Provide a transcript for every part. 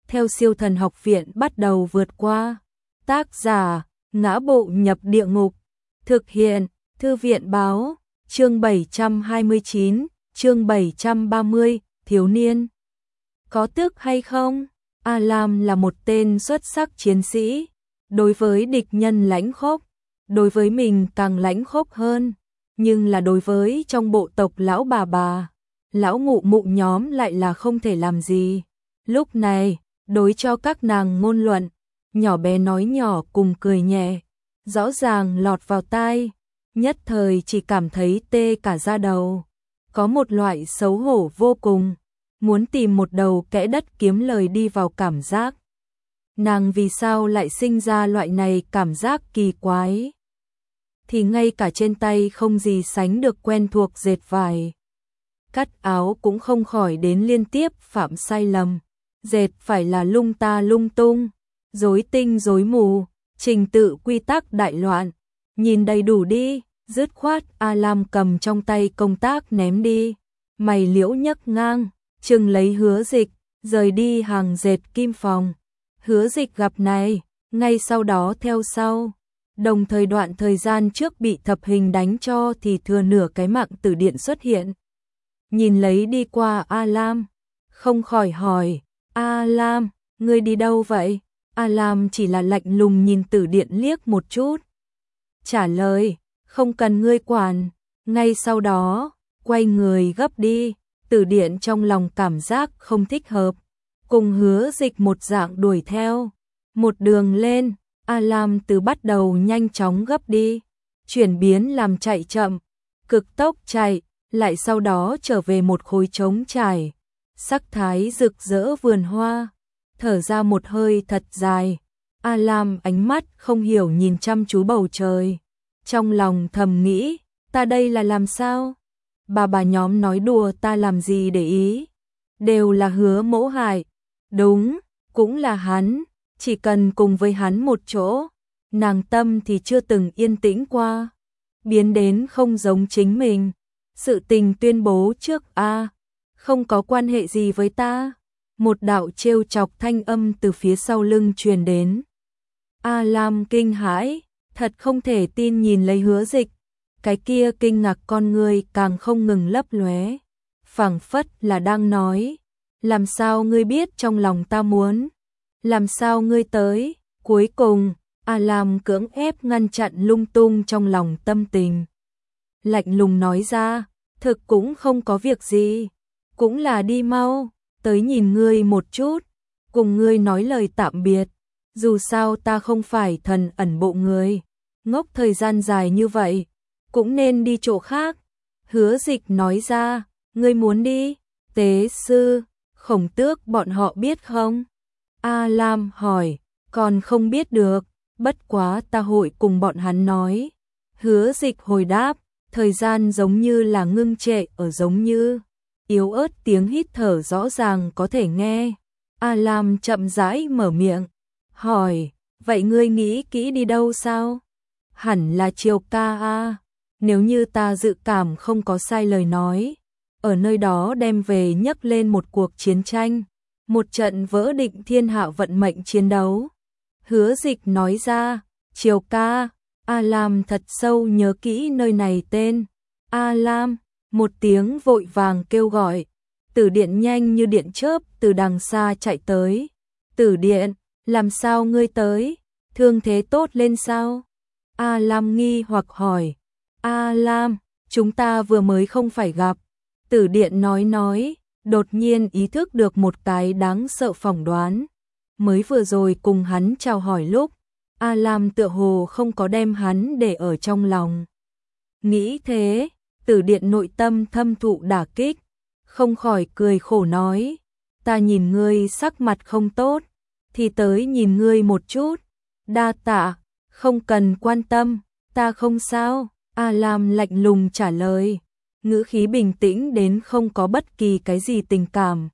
theo Siêu Thần Học Viện bắt đầu vượt qua. Tác giả: Ngã Bộ Nhập Địa Ngục. Thực hiện: Thư viện báo. Chương 729, chương 730, thiếu niên. Có tức hay không? A Lam là một tên xuất sắc chiến sĩ, đối với địch nhân lãnh khốc, đối với mình càng lãnh khốc hơn, nhưng là đối với trong bộ tộc lão bà, lão ngụ mụ nhóm lại là không thể làm gì. Lúc này, đối cho các nàng ngôn luận, nhỏ bé nói nhỏ cùng cười nhẹ, rõ ràng lọt vào tai, nhất thời chỉ cảm thấy tê cả da đầu, có một loại xấu hổ vô cùng, muốn tìm một đầu kẽ đất kiếm lời đi vào cảm giác. Nàng vì sao lại sinh ra loại này cảm giác kỳ quái? Thì ngay cả trên tay không gì sánh được quen thuộc dệt vải. Cắt áo cũng không khỏi đến liên tiếp phạm sai lầm. Dệt phải là lung ta lung tung, rối tinh rối mù, trình tự quy tắc đại loạn. Nhìn đầy đủ đi, dứt khoát A Lam cầm trong tay công tác ném đi. Mày liễu nhấc ngang, chừng lấy Hứa Dịch, rời đi hàng dệt kim phòng. Hứa Dịch gặp này, ngay sau đó theo sau. Đồng thời đoạn thời gian trước bị thập hình đánh cho thì thừa nửa cái mạng tử điện xuất hiện. Nhìn lấy đi qua A Lam, không khỏi hỏi, A Lam, ngươi đi đâu vậy? A Lam chỉ là lạnh lùng nhìn tử điện liếc một chút. Trả lời, không cần ngươi quản. Ngay sau đó, quay người gấp đi, tử điện trong lòng cảm giác không thích hợp. Cùng Hứa Dịch một dạng đuổi theo. Một đường lên, A Lam từ bắt đầu nhanh chóng gấp đi, chuyển biến làm chạy chậm, cực tốc chạy, lại sau đó trở về một khối trống trải, sắc thái rực rỡ vườn hoa, thở ra một hơi thật dài. A Lam ánh mắt không hiểu nhìn chăm chú bầu trời, trong lòng thầm nghĩ, ta đây là làm sao? Bà nhóm nói đùa ta làm gì để ý, đều là Hứa Mỗ hại, đúng, cũng là hắn. Chỉ cần cùng với hắn một chỗ, nàng tâm thì chưa từng yên tĩnh qua, biến đến không giống chính mình. Sự tình tuyên bố trước không có quan hệ gì với ta. Một đạo trêu chọc thanh âm từ phía sau lưng truyền đến. A Lam kinh hãi, thật không thể tin nhìn lấy Hứa Dịch, cái kia kinh ngạc con người càng không ngừng lấp lóe, phảng phất là đang nói, làm sao ngươi biết trong lòng ta muốn? Làm sao ngươi tới? Cuối cùng, A Lam cưỡng ép ngăn chặn lung tung trong lòng tâm tình. Lạnh lùng nói ra, thực cũng không có việc gì, cũng là đi mau, tới nhìn ngươi một chút, cùng ngươi nói lời tạm biệt, dù sao ta không phải thần ẩn bộ người, ngốc thời gian dài như vậy, cũng nên đi chỗ khác. Hứa Dịch nói ra, ngươi muốn đi? Tế sư, Khổng Tước bọn họ biết không? A Lam hỏi, còn không biết được, bất quá ta hội cùng bọn hắn nói. Hứa Dịch hồi đáp, thời gian giống như là ngưng trệ ở giống như, yếu ớt tiếng hít thở rõ ràng có thể nghe. A Lam chậm rãi mở miệng, hỏi, vậy ngươi nghĩ kỹ đi đâu sao? Hẳn là Triều Ca a, nếu như ta dự cảm không có sai lời nói, ở nơi đó đem về nhấc lên một cuộc chiến tranh. Một trận vỡ định thiên hạ vận mệnh chiến đấu. Hứa Dịch nói ra, Triều Ca. A Lam thật sâu nhớ kỹ nơi này tên. A Lam, một tiếng vội vàng kêu gọi. Tử điện nhanh như điện chớp từ đằng xa chạy tới. Tử điện, làm sao ngươi tới? Thương thế tốt lên sao? A Lam nghi hoặc hỏi. A Lam, chúng ta vừa mới không phải gặp. Tử điện nói. Đột nhiên ý thức được một cái đáng sợ phỏng đoán. Mới vừa rồi cùng hắn chào hỏi lúc, A Lam tựa hồ không có đem hắn để ở trong lòng. Nghĩ thế, Tử điện nội tâm thâm thụ đả kích, không khỏi cười khổ nói, ta nhìn ngươi sắc mặt không tốt, thì tới nhìn ngươi một chút, đa tạ, không cần quan tâm, ta không sao. A Lam lạnh lùng trả lời, ngữ khí bình tĩnh đến không có bất kỳ cái gì tình cảm.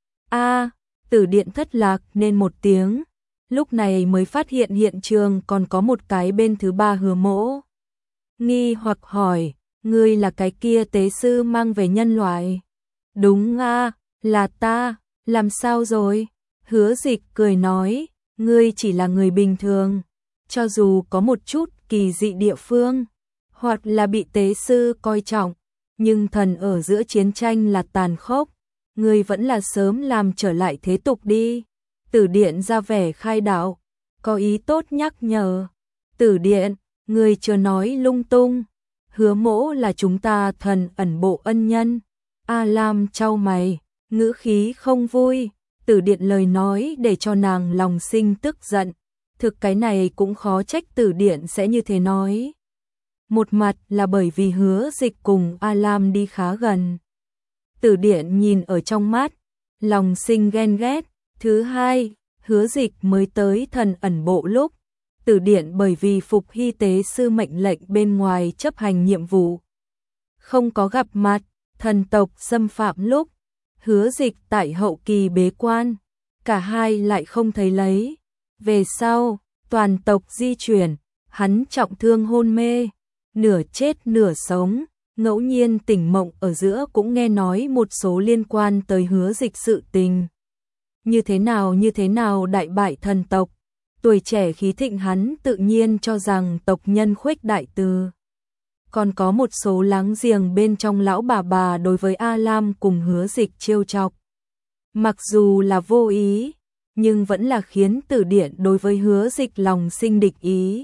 Tử điện thất lạc nên một tiếng, lúc này mới phát hiện hiện trường còn có một cái bên thứ ba Hứa Mỗ. Nghi hoặc hỏi, ngươi là cái kia tế sư mang về nhân loại? Đúng là ta, làm sao rồi? Hứa Dịch cười nói, ngươi chỉ là người bình thường, cho dù có một chút kỳ dị địa phương, hoặc là bị tế sư coi trọng, nhưng thần ở giữa chiến tranh là tàn khốc, ngươi vẫn là sớm làm trở lại thế tục đi. Tử Điện ra vẻ khai đạo, có ý tốt nhắc nhở. Tử Điện, ngươi chưa nói lung tung, Hứa Mỗ là chúng ta thần ẩn bộ ân nhân. A Lam chau mày, ngữ khí không vui. Tử Điện lời nói để cho nàng lòng sinh tức giận. Thực cái này cũng khó trách Tử Điện sẽ như thế nói. Một mặt là bởi vì Hứa Dịch cùng A Lam đi khá gần. Tử Điện nhìn ở trong mắt, lòng sinh ghen ghét. Thứ hai, Hứa Dịch mới tới thần ẩn bộ lúc, Tử Điện bởi vì Phục Hy tế sư mệnh lệnh bên ngoài chấp hành nhiệm vụ, không có gặp mặt. Thần tộc xâm phạm lúc, Hứa Dịch tại hậu kỳ bế quan, cả hai lại không thấy lấy. Về sau, toàn tộc di chuyển, hắn trọng thương hôn mê, nửa chết nửa sống, ngẫu nhiên tỉnh mộng ở giữa cũng nghe nói một số liên quan tới Hứa Dịch sự tình. Như thế nào đại bại thần tộc, tuổi trẻ khí thịnh hắn tự nhiên cho rằng tộc nhân khuếch đại từ. Còn có một số láng giềng bên trong lão bà đối với A Lam cùng Hứa Dịch trêu chọc. Mặc dù là vô ý, nhưng vẫn là khiến Tử Điện đối với Hứa Dịch lòng sinh địch ý.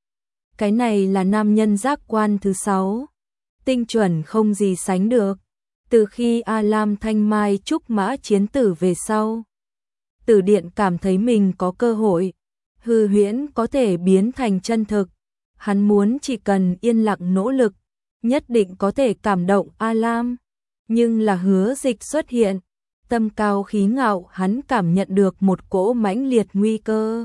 Cái này là nam nhân giác quan thứ 6, tinh chuẩn không gì sánh được. Từ khi A Lam thanh mai trúc mã chiến tử về sau, Tử Điện cảm thấy mình có cơ hội, hư huyễn có thể biến thành chân thực. Hắn muốn chỉ cần yên lặng nỗ lực, nhất định có thể cảm động A Lam. Nhưng là Hứa Dịch xuất hiện, tâm cao khí ngạo, hắn cảm nhận được một cỗ mãnh liệt nguy cơ.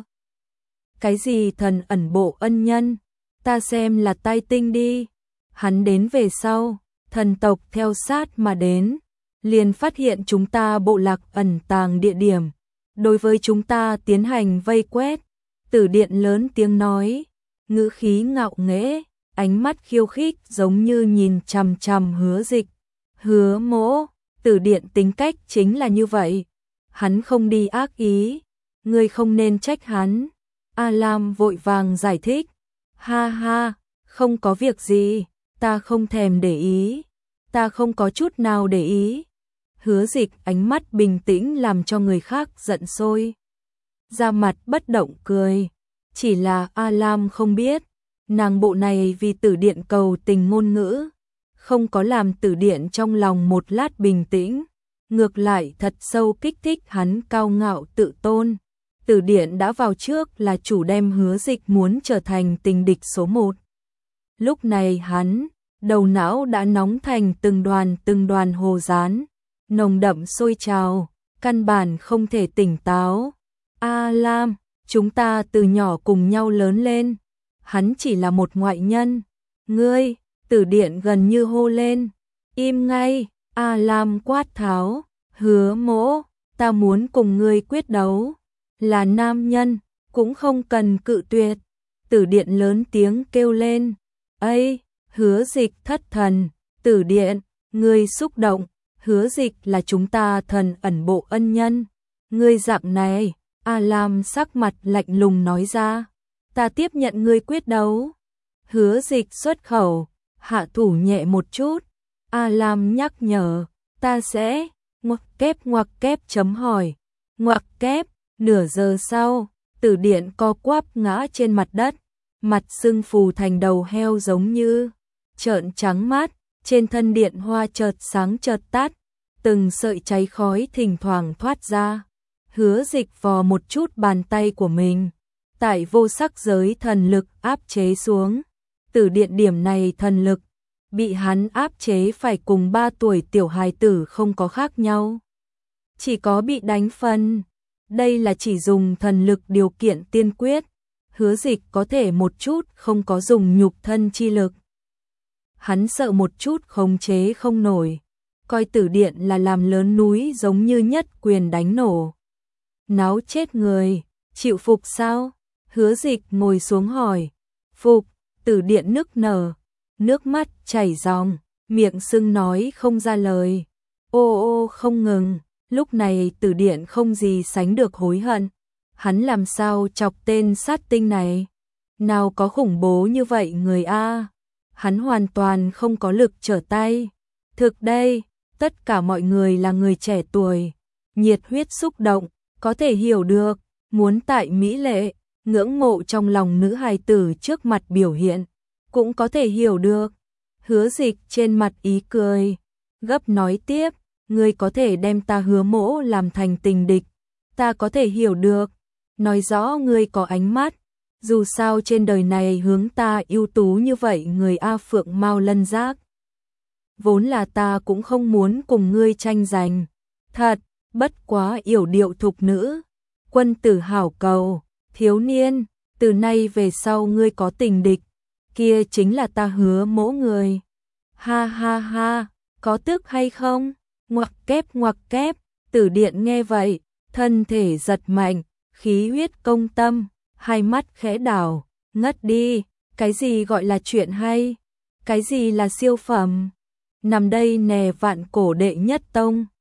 Cái gì thần ẩn bộ ân nhân, ta xem là tai tinh đi. Hắn đến về sau, thần tộc theo sát mà đến, liền phát hiện chúng ta bộ lạc ẩn tàng địa điểm, đối với chúng ta tiến hành vây quét. Tử Điện lớn tiếng nói, ngữ khí ngạo nghễ, ánh mắt khiêu khích giống như nhìn chằm chằm Hứa Dịch. Hứa Mỗ, Tử Điện tính cách chính là như vậy, hắn không đi ác ý, ngươi không nên trách hắn. A Lam vội vàng giải thích, ha ha, không có việc gì, ta không thèm để ý, ta không có chút nào để ý. Hứa Dịch ánh mắt bình tĩnh làm cho người khác giận sôi, ra mặt bất động cười. Chỉ là A Lam không biết, nàng bộ này vì Tử Điện cầu tình ngôn ngữ, không có làm Tử Điện trong lòng một lát bình tĩnh, ngược lại thật sâu kích thích hắn cao ngạo tự tôn. Tử Điện đã vào trước là chủ đem Hứa Dịch muốn trở thành tình địch số 1. Lúc này hắn, đầu não đã nóng thành từng đoàn hồ dán, nồng đậm sôi trào, căn bản không thể tỉnh táo. A Lam, chúng ta từ nhỏ cùng nhau lớn lên, hắn chỉ là một ngoại nhân. Ngươi, Tử Điện gần như hô lên, im ngay. A Lam quát tháo, Hứa Mỗ, ta muốn cùng ngươi quyết đấu, là nam nhân, cũng không cần cự tuyệt. Tử Điện lớn tiếng kêu lên, ây, Hứa Dịch thất thần. Tử Điện, ngươi xúc động, Hứa Dịch là chúng ta thần ẩn bộ ân nhân, ngươi dạng này. A Lam sắc mặt lạnh lùng nói ra, ta tiếp nhận ngươi quyết đấu. Hứa Dịch xuất khẩu, hạ thủ nhẹ một chút. A Lam nhắc nhở, ta sẽ ngoặc kép chấm hỏi. Ngoặc kép. Nửa giờ sau, Tử Điện co quắp ngã trên mặt đất, mặt sưng phù thành đầu heo giống như, trợn trắng mắt, trên thân điện hoa chợt sáng chợt tắt, từng sợi cháy khói thỉnh thoảng thoát ra. Hứa Dịch vò một chút bàn tay của mình, tại vô sắc giới thần lực áp chế xuống. Tử Điện điểm này thần lực, bị hắn áp chế phải cùng 3 tuổi tiểu hài tử không có khác nhau. Chỉ có bị đánh phân. Đây là chỉ dùng thần lực điều kiện tiên quyết. Hứa Dịch có thể một chút không có dùng nhục thân chi lực. Hắn sợ một chút khống chế không nổi, coi Tử Điện là làm lớn núi giống như nhất quyền đánh nổ. Náo chết người, chịu phục sao? Hứa Dịch ngồi xuống hỏi. Phục. Tử Điện nức nở, nước mắt chảy ròng, miệng sưng nói không ra lời. Ô ô không ngừng. Lúc này Từ Điện không gì sánh được hối hận. Hắn làm sao chọc tên sát tinh này? Nào có khủng bố như vậy người A. Hắn hoàn toàn không có lực trở tay. Thực đây, tất cả mọi người là người trẻ tuổi, nhiệt huyết xúc động, có thể hiểu được, muốn tại mỹ lệ, ngưỡng mộ trong lòng nữ hài tử trước mặt biểu hiện, cũng có thể hiểu được. Hứa Dịch trên mặt ý cười, gấp nói tiếp, ngươi có thể đem ta Hứa Mỗ làm thành tình địch, ta có thể hiểu được, nói rõ ngươi có ánh mắt, dù sao trên đời này hướng ta ưu tú như vậy người A Phượng Mao Lân Giác. Vốn là ta cũng không muốn cùng ngươi tranh giành, thật, bất quá yểu điệu thục nữ, quân tử hảo cầu, thiếu niên, từ nay về sau ngươi có tình địch, kia chính là ta Hứa Mỗ người. Ha ha ha, có tức hay không? Ngoặc kép, Tử Điện nghe vậy, thân thể giật mạnh, khí huyết công tâm, hai mắt khẽ đảo, ngất đi, cái gì gọi là chuyện hay? Cái gì là siêu phẩm? Nằm đây nè vạn cổ đệ nhất tông.